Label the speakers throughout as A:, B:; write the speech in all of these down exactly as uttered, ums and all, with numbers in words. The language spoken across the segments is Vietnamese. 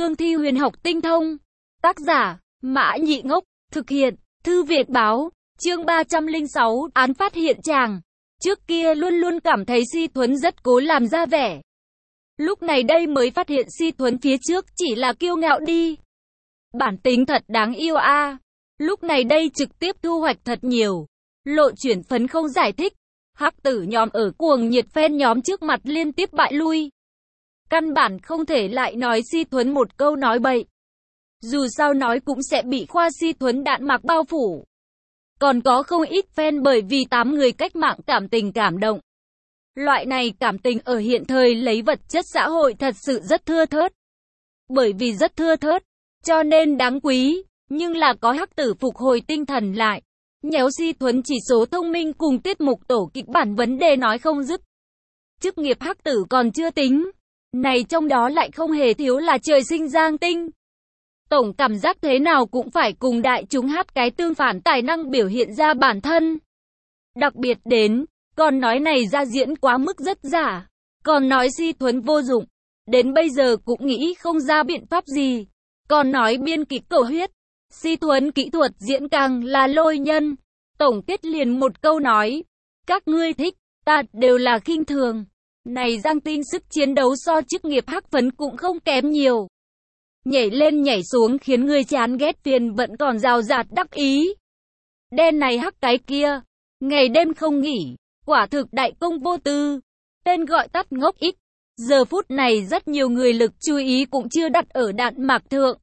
A: cương thi huyền học tinh thông. Tác giả, Mã Nhị Ngốc, thực hiện, Thư Việt Báo, chương ba trăm lẻ sáu, án phát hiện chàng. Trước kia luôn luôn cảm thấy Si Thuấn rất cố làm ra vẻ. Lúc này đây mới phát hiện Si Thuấn phía trước chỉ là kiêu ngạo đi. Bản tính thật đáng yêu a. À. Lúc này đây trực tiếp thu hoạch thật nhiều. Lộ chuyển phấn không giải thích. Hắc tử nhóm ở cuồng nhiệt phen nhóm trước mặt liên tiếp bại lui. Căn bản không thể lại nói Si Thuấn một câu nói bậy. Dù sao nói cũng sẽ bị khoa Si Thuấn đạn mạc bao phủ. Còn có không ít fan bởi vì tám người cách mạng cảm tình cảm động. Loại này cảm tình ở hiện thời lấy vật chất xã hội thật sự rất thưa thớt. Bởi vì rất thưa thớt, cho nên đáng quý, nhưng là có hắc tử phục hồi tinh thần lại. Nhéo Si Thuấn chỉ số thông minh cùng tiết mục tổ kịch bản vấn đề nói không dứt. Chức nghiệp hắc tử còn chưa tính. Này trong đó lại không hề thiếu là trời sinh giang tinh. Tổng cảm giác thế nào cũng phải cùng đại chúng hát cái tương phản tài năng biểu hiện ra bản thân. Đặc biệt đến, còn nói này ra diễn quá mức rất giả. Còn nói Si Thuấn vô dụng. Đến bây giờ cũng nghĩ không ra biện pháp gì. Còn nói biên kịch cầu huyết. Si Thuấn kỹ thuật diễn càng là lôi nhân. Tổng kết liền một câu nói. Các ngươi thích, ta đều là khinh thường. Này giang tinh sức chiến đấu so chức nghiệp hắc phấn cũng không kém nhiều. Nhảy lên nhảy xuống khiến người chán ghét phiền vẫn còn rào rạt đắc ý. Đen này hắc cái kia. Ngày đêm không nghỉ. Quả thực đại công vô tư. Tên gọi tắt ngốc ích. Giờ phút này rất nhiều người lực chú ý cũng chưa đặt ở đạn mạc thượng.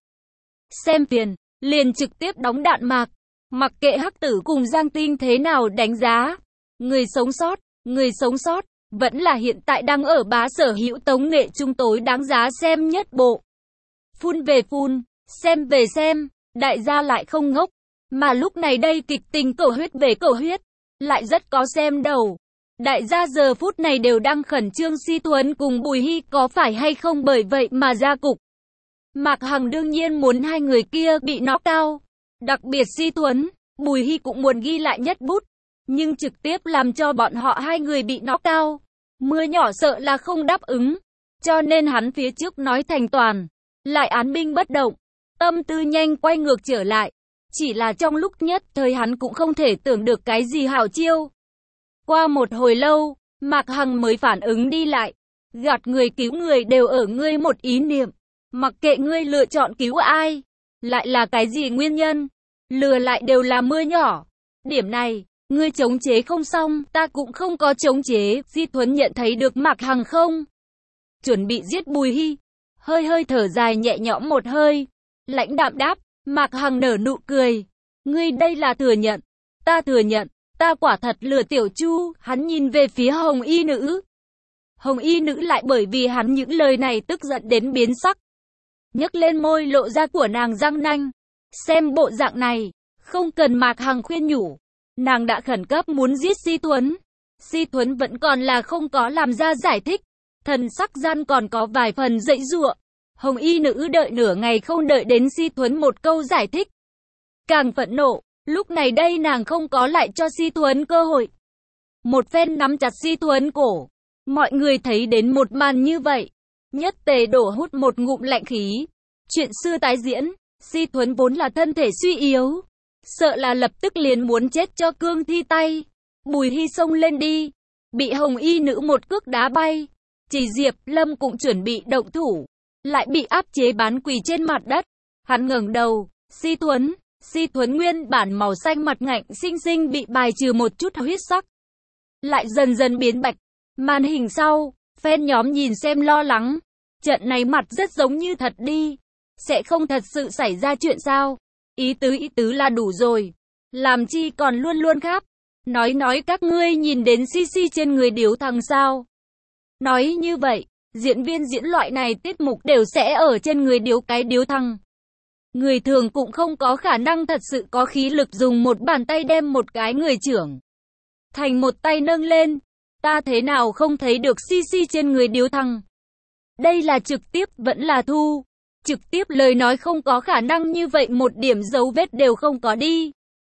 A: Xem phiền, liền trực tiếp đóng đạn mạc. Mặc kệ hắc tử cùng giang tinh thế nào đánh giá. Người sống sót, người sống sót, vẫn là hiện tại đang ở bá sở hữu tống nghệ trung tối đáng giá xem nhất bộ. Phun về phun, xem về xem, đại gia lại không ngốc. Mà lúc này đây kịch tình cầu huyết về cầu huyết, lại rất có xem đầu. Đại gia giờ phút này đều đang khẩn trương Si Thuấn cùng Bùi Hy có phải hay không bởi vậy mà ra cục. Mạc Hằng đương nhiên muốn hai người kia bị knock out. Đặc biệt Si Thuấn, Bùi Hy cũng muốn ghi lại nhất bút. Nhưng trực tiếp làm cho bọn họ hai người bị knock out. Mưa nhỏ sợ là không đáp ứng. Cho nên hắn phía trước nói thành toàn. Lại án binh bất động. Tâm tư nhanh quay ngược trở lại. Chỉ là trong lúc nhất thời hắn cũng không thể tưởng được cái gì hảo chiêu. Qua một hồi lâu, Mạc Hằng mới phản ứng đi lại. Gạt người cứu người đều ở ngươi một ý niệm. Mặc kệ ngươi lựa chọn cứu ai. Lại là cái gì nguyên nhân. Lừa lại đều là mưa nhỏ. Điểm này, ngươi chống chế không xong, ta cũng không có chống chế. Si Thuấn nhận thấy được Mạc Hằng không chuẩn bị giết Bùi Hy. Hơi hơi thở dài nhẹ nhõm một hơi. Lãnh đạm đáp, Mạc Hằng nở nụ cười. Ngươi đây là thừa nhận. Ta thừa nhận, ta quả thật lừa Tiểu Chu. Hắn nhìn về phía Hồng Y Nữ. Hồng Y Nữ lại bởi vì hắn những lời này tức giận đến biến sắc. Nhấc lên môi lộ ra của nàng răng nanh. Xem bộ dạng này, không cần Mạc Hằng khuyên nhủ. Nàng đã khẩn cấp muốn giết Si Thuấn. Si Thuấn vẫn còn là không có làm ra giải thích. Thần sắc gian còn có vài phần dãy giụa. Hồng Y Nữ đợi nửa ngày không đợi đến Si Thuấn một câu giải thích. Càng phẫn nộ, lúc này đây nàng không có lại cho Si Thuấn cơ hội. Một phen nắm chặt Si Thuấn cổ. Mọi người thấy đến một màn như vậy. Nhất tề đổ hút một ngụm lạnh khí. Chuyện xưa tái diễn, Si Thuấn vốn là thân thể suy yếu. Sợ là lập tức liền muốn chết cho cương thi tay. Bùi Hy xông lên đi. Bị Hồng Y Nữ một cước đá bay. Chỉ Diệp Lâm cũng chuẩn bị động thủ. Lại bị áp chế bán quỳ trên mặt đất. Hắn ngẩng đầu. Si Thuấn. Si Thuấn nguyên bản màu xanh mặt ngạnh xinh xinh bị bài trừ một chút huyết sắc. Lại dần dần biến bạch. Màn hình sau, fan nhóm nhìn xem lo lắng. Trận này mặt rất giống như thật đi. Sẽ không thật sự xảy ra chuyện sao? Ý tứ ý tứ là đủ rồi. Làm chi còn luôn luôn khác. Nói nói các ngươi nhìn đến xi xi trên người điếu thằng sao? Nói như vậy, diễn viên diễn loại này tiết mục đều sẽ ở trên người điếu cái điếu thằng. Người thường cũng không có khả năng thật sự có khí lực dùng một bàn tay đem một cái người trưởng thành một tay nâng lên. Ta thế nào không thấy được xi xi trên người điếu thằng? Đây là trực tiếp vẫn là thu. Trực tiếp lời nói không có khả năng như vậy, một điểm dấu vết đều không có đi.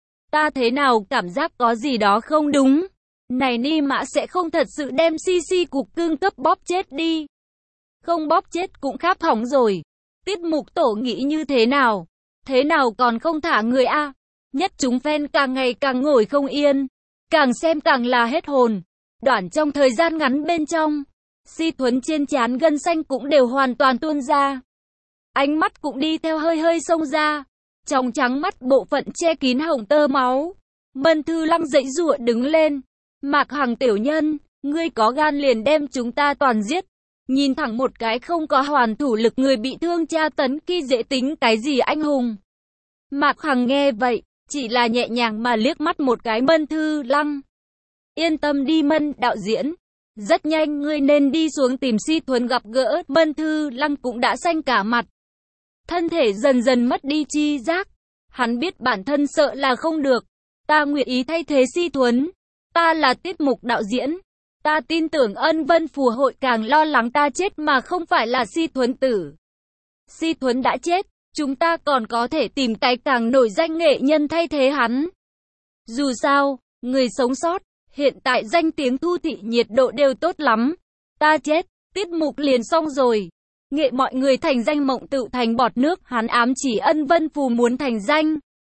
A: Ta thế nào cảm giác có gì đó không đúng. Này Ni Mã sẽ không thật sự đem Si Si cục cưng cấp bóp chết đi. Không bóp chết cũng kháp hỏng rồi. Tiết mục tổ nghĩ như thế nào? Thế nào còn không thả người a? Nhất chúng fan càng ngày càng ngồi không yên, càng xem càng là hết hồn. Đoạn trong thời gian ngắn bên trong, Si Thuấn trên trán gân xanh cũng đều hoàn toàn tuôn ra. Ánh mắt cũng đi theo hơi hơi xông ra, trong trắng mắt bộ phận che kín hồng tơ máu. Mân Thư Lăng dãy giụa đứng lên. Mạc Hằng tiểu nhân, ngươi có gan liền đem chúng ta toàn giết. Nhìn thẳng một cái không có hoàn thủ lực người bị thương tra tấn kia dễ tính cái gì anh hùng. Mạc Hằng nghe vậy, chỉ là nhẹ nhàng mà liếc mắt một cái Mân Thư Lăng. Yên tâm đi Mân đạo diễn. Rất nhanh ngươi nên đi xuống tìm Si Thuấn gặp gỡ. Mân Thư Lăng cũng đã xanh cả mặt. Thân thể dần dần mất đi chi giác. Hắn biết bản thân sợ là không được. Ta nguyện ý thay thế Si Thuấn. Ta là tiết mục đạo diễn. Ta tin tưởng Ân Vân Phù hội càng lo lắng ta chết mà không phải là Si Thuấn tử. Si Thuấn đã chết, chúng ta còn có thể tìm cái càng nổi danh nghệ nhân thay thế hắn. Dù sao, người sống sót, hiện tại danh tiếng thu thị nhiệt độ đều tốt lắm. Ta chết, tiết mục liền xong rồi. Nghệ mọi người thành danh mộng tự thành bọt nước, hắn ám chỉ Ân Vân Phù muốn thành danh.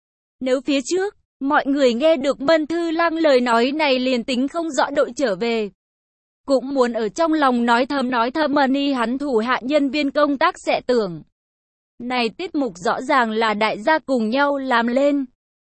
A: Nếu phía trước, mọi người nghe được Mân Thư Lăng lời nói này liền tính không rõ đội trở về. Cũng muốn ở trong lòng nói thầm nói thầm ni hắn thủ hạ nhân viên công tác sẽ tưởng. Này tiết mục rõ ràng là đại gia cùng nhau làm lên.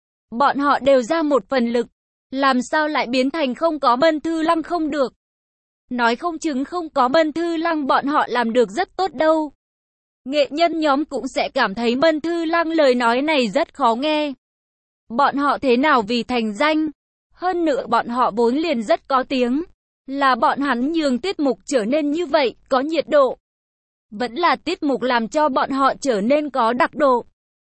A: Bọn họ đều ra một phần lực. Làm sao lại biến thành không có Mân Thư Lăng không được. Nói không chứng không có Mân Thư Lăng bọn họ làm được rất tốt đâu. Nghệ nhân nhóm cũng sẽ cảm thấy Mân Thư Lăng lời nói này rất khó nghe. Bọn họ thế nào vì thành danh. Hơn nữa bọn họ vốn liền rất có tiếng. Là bọn hắn nhường tiết mục trở nên như vậy, có nhiệt độ. Vẫn là tiết mục làm cho bọn họ trở nên có đặc độ.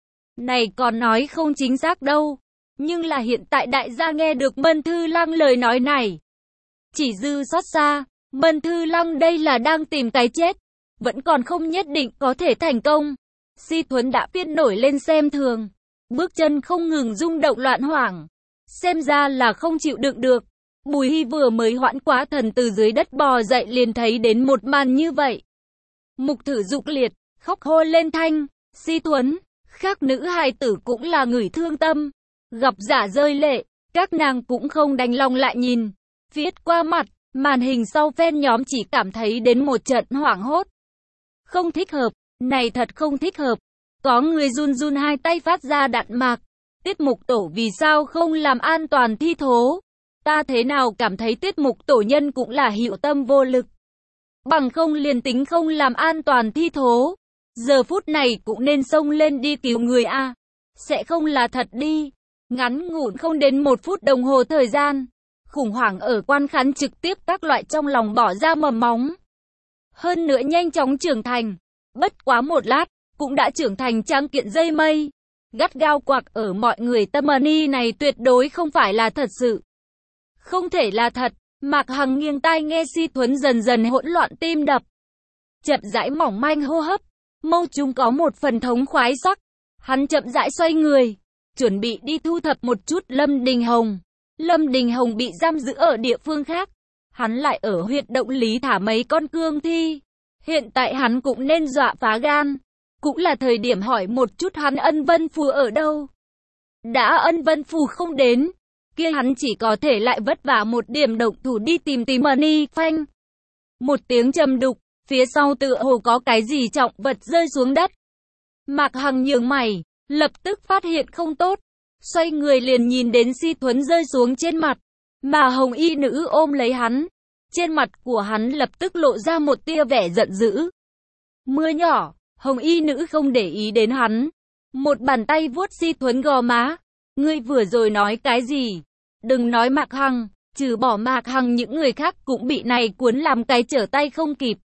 A: Này còn nói không chính xác đâu. Nhưng là hiện tại đại gia nghe được Mân Thư Lăng lời nói này. Chỉ dư xót xa, Mân Thư Lăng đây là đang tìm cái chết. Vẫn còn không nhất định có thể thành công. Si Thuấn đã phiên nổi lên xem thường. Bước chân không ngừng rung động loạn hoảng. Xem ra là không chịu đựng được. Bùi Hy vừa mới hoãn quá thần từ dưới đất bò dậy liền thấy đến một màn như vậy. Mục Thử Dục liệt, khóc hô lên thanh. Si Thuấn, khác nữ hài tử cũng là người thương tâm. Gặp giả rơi lệ, các nàng cũng không đành lòng lại nhìn. Viết qua mặt, màn hình sau fan nhóm chỉ cảm thấy đến một trận hoảng hốt. Không thích hợp, này thật không thích hợp. Có người run run hai tay phát ra đạn mạc. Tiết mục tổ vì sao không làm an toàn thi thố? Ta thế nào cảm thấy tiết mục tổ nhân cũng là hiệu tâm vô lực. Bằng không liền tính không làm an toàn thi thố. Giờ phút này cũng nên xông lên đi cứu người a. Sẽ không là thật đi. Ngắn ngủn không đến một phút đồng hồ thời gian. Khủng hoảng ở quan khán trực tiếp các loại trong lòng bỏ ra mầm móng. Hơn nữa nhanh chóng trưởng thành. Bất quá một lát, cũng đã trưởng thành tráng kiện dây mây. Gắt gao quặc ở mọi người tâm ni này tuyệt đối không phải là thật sự. Không thể là thật. Mạc Hằng nghiêng tai nghe Si Thuấn dần dần hỗn loạn tim đập. Chậm rãi mỏng manh hô hấp. Mâu chúng có một phần thống khoái sắc. Hắn chậm rãi xoay người. Chuẩn bị đi thu thập một chút Lâm Đình Hồng. Lâm Đình Hồng bị giam giữ ở địa phương khác. Hắn lại ở huyệt Động Lý thả mấy con cương thi. Hiện tại hắn cũng nên dọa phá gan. Cũng là thời điểm hỏi một chút hắn Ân Vân Phù ở đâu. Đã Ân Vân Phù không đến, kia hắn chỉ có thể lại vất vả một điểm động thủ đi tìm tìm Money Phanh. Một tiếng trầm đục, phía sau tựa hồ có cái gì trọng vật rơi xuống đất. Mạc Hằng nhướng mày, lập tức phát hiện không tốt. Xoay người liền nhìn đến Si Thuấn rơi xuống trên mặt. Mà hồng y nữ ôm lấy hắn. Trên mặt của hắn lập tức lộ ra một tia vẻ giận dữ. Mưa nhỏ, hồng y nữ không để ý đến hắn. Một bàn tay vuốt Si Thuấn gò má. Ngươi vừa rồi nói cái gì? Đừng nói Mạc Hằng, trừ bỏ Mạc Hằng những người khác cũng bị này cuốn làm cái trở tay không kịp.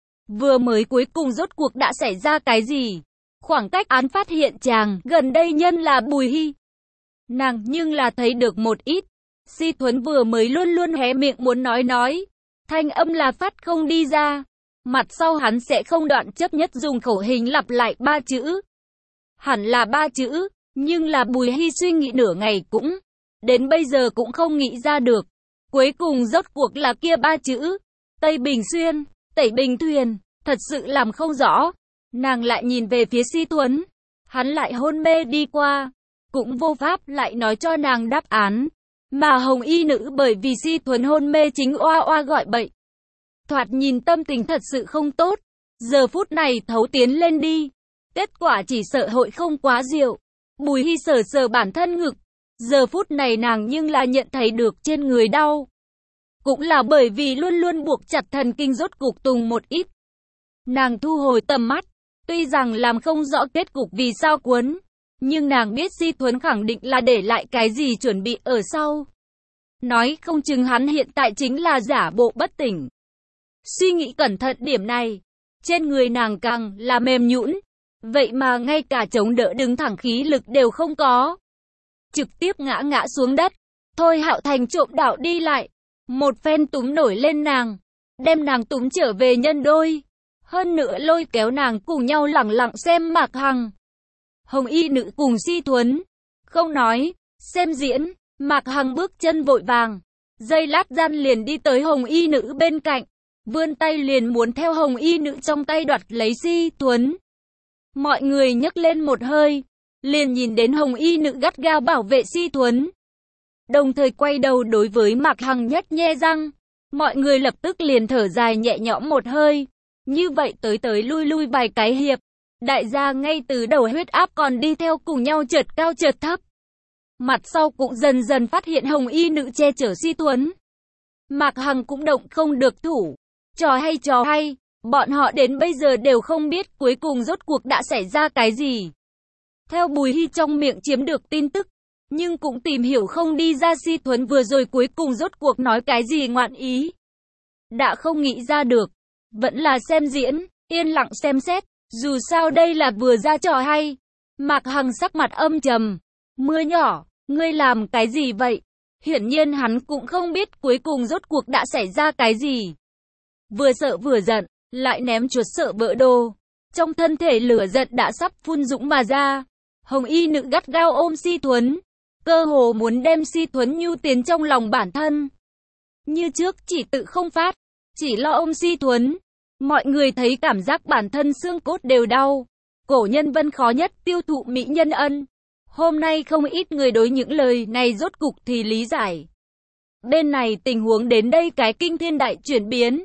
A: Vừa mới cuối cùng rốt cuộc đã xảy ra cái gì? Khoảng cách án phát hiện chàng gần đây nhân là Bùi Hy. Nàng nhưng là thấy được một ít. Si Thuấn vừa mới luôn luôn hé miệng muốn nói nói. Thanh âm là phát không đi ra. Mặt sau hắn sẽ không đoạn chấp nhất dùng khẩu hình lặp lại ba chữ. Hẳn là ba chữ, nhưng là Bùi Hy suy nghĩ nửa ngày cũng, đến bây giờ cũng không nghĩ ra được. Cuối cùng rốt cuộc là kia ba chữ. Tây Bình Xuyên, Tẩy Bình Thuyền, thật sự làm không rõ. Nàng lại nhìn về phía Si Thuấn. Hắn lại hôn mê đi qua. Cũng vô pháp lại nói cho nàng đáp án. Mà hồng y nữ bởi vì Si Thuấn hôn mê chính oa oa gọi bậy. Thoạt nhìn tâm tình thật sự không tốt. Giờ phút này thấu tiến lên đi. Kết quả chỉ sợ hội không quá diệu. Bùi Hy sờ sờ bản thân ngực. Giờ phút này nàng nhưng là nhận thấy được trên người đau. Cũng là bởi vì luôn luôn buộc chặt thần kinh rốt cục tùng một ít. Nàng thu hồi tầm mắt. Tuy rằng làm không rõ kết cục vì sao cuốn. Nhưng nàng biết Si Thuấn khẳng định là để lại cái gì chuẩn bị ở sau. Nói không chừng hắn hiện tại chính là giả bộ bất tỉnh. Suy nghĩ cẩn thận điểm này. Trên người nàng càng là mềm nhũn. Vậy mà ngay cả chống đỡ đứng thẳng khí lực đều không có. Trực tiếp ngã ngã xuống đất. Thôi Hạo Thành trộm đạo đi lại. Một phen túm nổi lên nàng. Đem nàng túm trở về nhân đôi. Hơn nữa lôi kéo nàng cùng nhau lẳng lặng xem Mạc Hằng. Hồng y nữ cùng Si Thuấn. Không nói. Xem diễn. Mạc Hằng bước chân vội vàng. Giây lát gian liền đi tới hồng y nữ bên cạnh. Vươn tay liền muốn theo hồng y nữ trong tay đoạt lấy Si Thuấn. Mọi người nhấc lên một hơi. Liền nhìn đến hồng y nữ gắt gao bảo vệ Si Thuấn. Đồng thời quay đầu đối với Mạc Hằng nhất nhe răng. Mọi người lập tức liền thở dài nhẹ nhõm một hơi. Như vậy tới tới lui lui vài cái hiệp. Đại gia ngay từ đầu huyết áp còn đi theo cùng nhau chợt cao chợt thấp. Mặt sau cũng dần dần phát hiện hồng y nữ che chở Si Thuấn. Mạc Hằng cũng động không được thủ. Trò hay trò hay. Bọn họ đến bây giờ đều không biết cuối cùng rốt cuộc đã xảy ra cái gì. Theo Bùi Hy trong miệng chiếm được tin tức. Nhưng cũng tìm hiểu không đi ra Si Thuấn vừa rồi cuối cùng rốt cuộc nói cái gì ngoạn ý. Đã không nghĩ ra được. Vẫn là xem diễn, yên lặng xem xét. Dù sao đây là vừa ra trò hay. Mạc Hằng sắc mặt âm trầm. Mưa nhỏ, ngươi làm cái gì vậy? Hiển nhiên hắn cũng không biết cuối cùng rốt cuộc đã xảy ra cái gì. Vừa sợ vừa giận, lại ném chuột sợ vỡ đồ. Trong thân thể lửa giận đã sắp phun dũng mà ra. Hồng y nữ gắt gao ôm Si Thuấn. Cơ hồ muốn đem Si Thuấn nhu tiến trong lòng bản thân. Như trước chỉ tự không phát. Chỉ lo ôm Si Thuấn. Mọi người thấy cảm giác bản thân xương cốt đều đau. Cổ nhân Vân khó nhất tiêu thụ mỹ nhân ân. Hôm nay không ít người đối những lời này rốt cục thì lý giải. Bên này tình huống đến đây cái kinh thiên đại chuyển biến.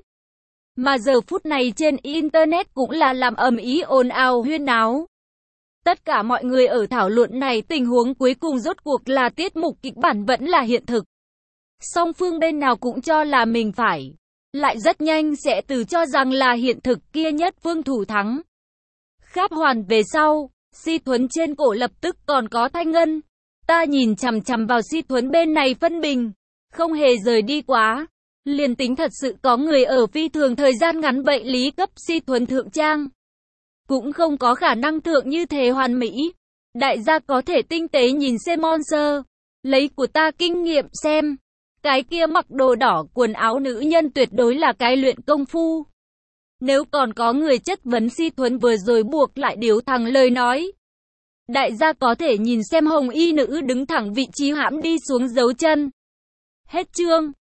A: Mà giờ phút này trên Internet cũng là làm ầm ĩ ồn ào huyên náo. Tất cả mọi người ở thảo luận này tình huống cuối cùng rốt cuộc là tiết mục kịch bản vẫn là hiện thực. Song phương bên nào cũng cho là mình phải. Lại rất nhanh sẽ từ cho rằng là hiện thực kia nhất phương thủ thắng. Kháp hoàn về sau, Si Thuấn trên cổ lập tức còn có thanh ngân. Ta nhìn chằm chằm vào Si Thuấn bên này phân bình. Không hề rời đi quá. Liền tính thật sự có người ở phi thường thời gian ngắn vậy lý cấp Si Thuấn thượng trang. Cũng không có khả năng thượng như thế hoàn mỹ. Đại gia có thể tinh tế nhìn xem monster. Lấy của ta kinh nghiệm xem. Cái kia mặc đồ đỏ quần áo nữ nhân tuyệt đối là cái luyện công phu. Nếu còn có người chất vấn Si Thuấn vừa rồi buộc lại điếu thẳng lời nói. Đại gia có thể nhìn xem hồng y nữ đứng thẳng vị trí hãm đi xuống dấu chân. Hết chương.